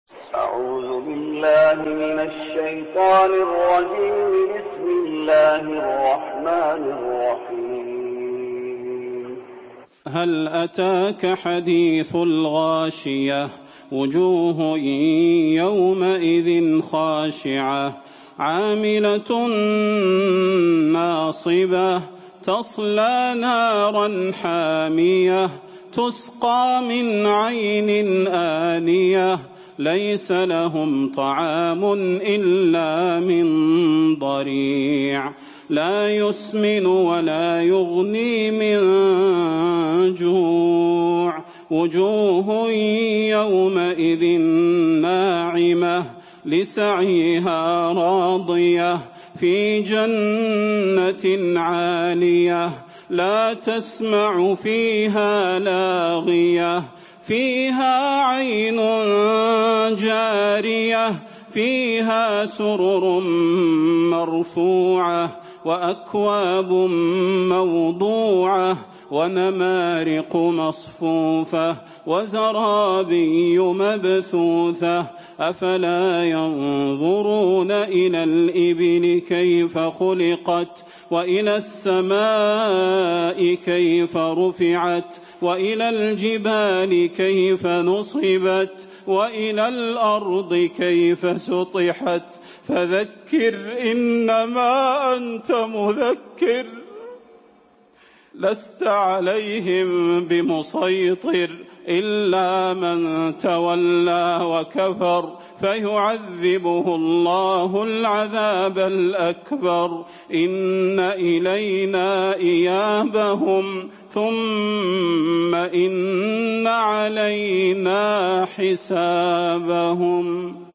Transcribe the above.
أعوذ بالله من الشيطان الرجيم. بسم الله الرحمن الرحيم. هل أتاك حديث الغاشية وجوه يومئذ خاشعة عاملة ناصبة تصلى نارا حامية تسقى من عين آنية ليس لهم طعام إلا من ضريع لا يسمن ولا يغني من جوع وجوه يومئذ ناعمة لسعيها راضية في جنة عالية لا تسمع فيها لاغية فيها عين جارية فيها سرر مرفوعة وأكواب موضوعة ونمارق مصفوفة وزرابي مبثوثة أفلا ينظرون إلى الإبل كيف خلقت وإلى السماء كيف رفعت وإلى الجبال كيف نصبت وإلى الأرض كيف سطحت فذكر إنما أنت مذكر لست عليهم بمسيطر إلا من تولى وكفر فيعذبه الله العذاب الأكبر إن إلينا إيابهم ثم إن علينا حسابهم.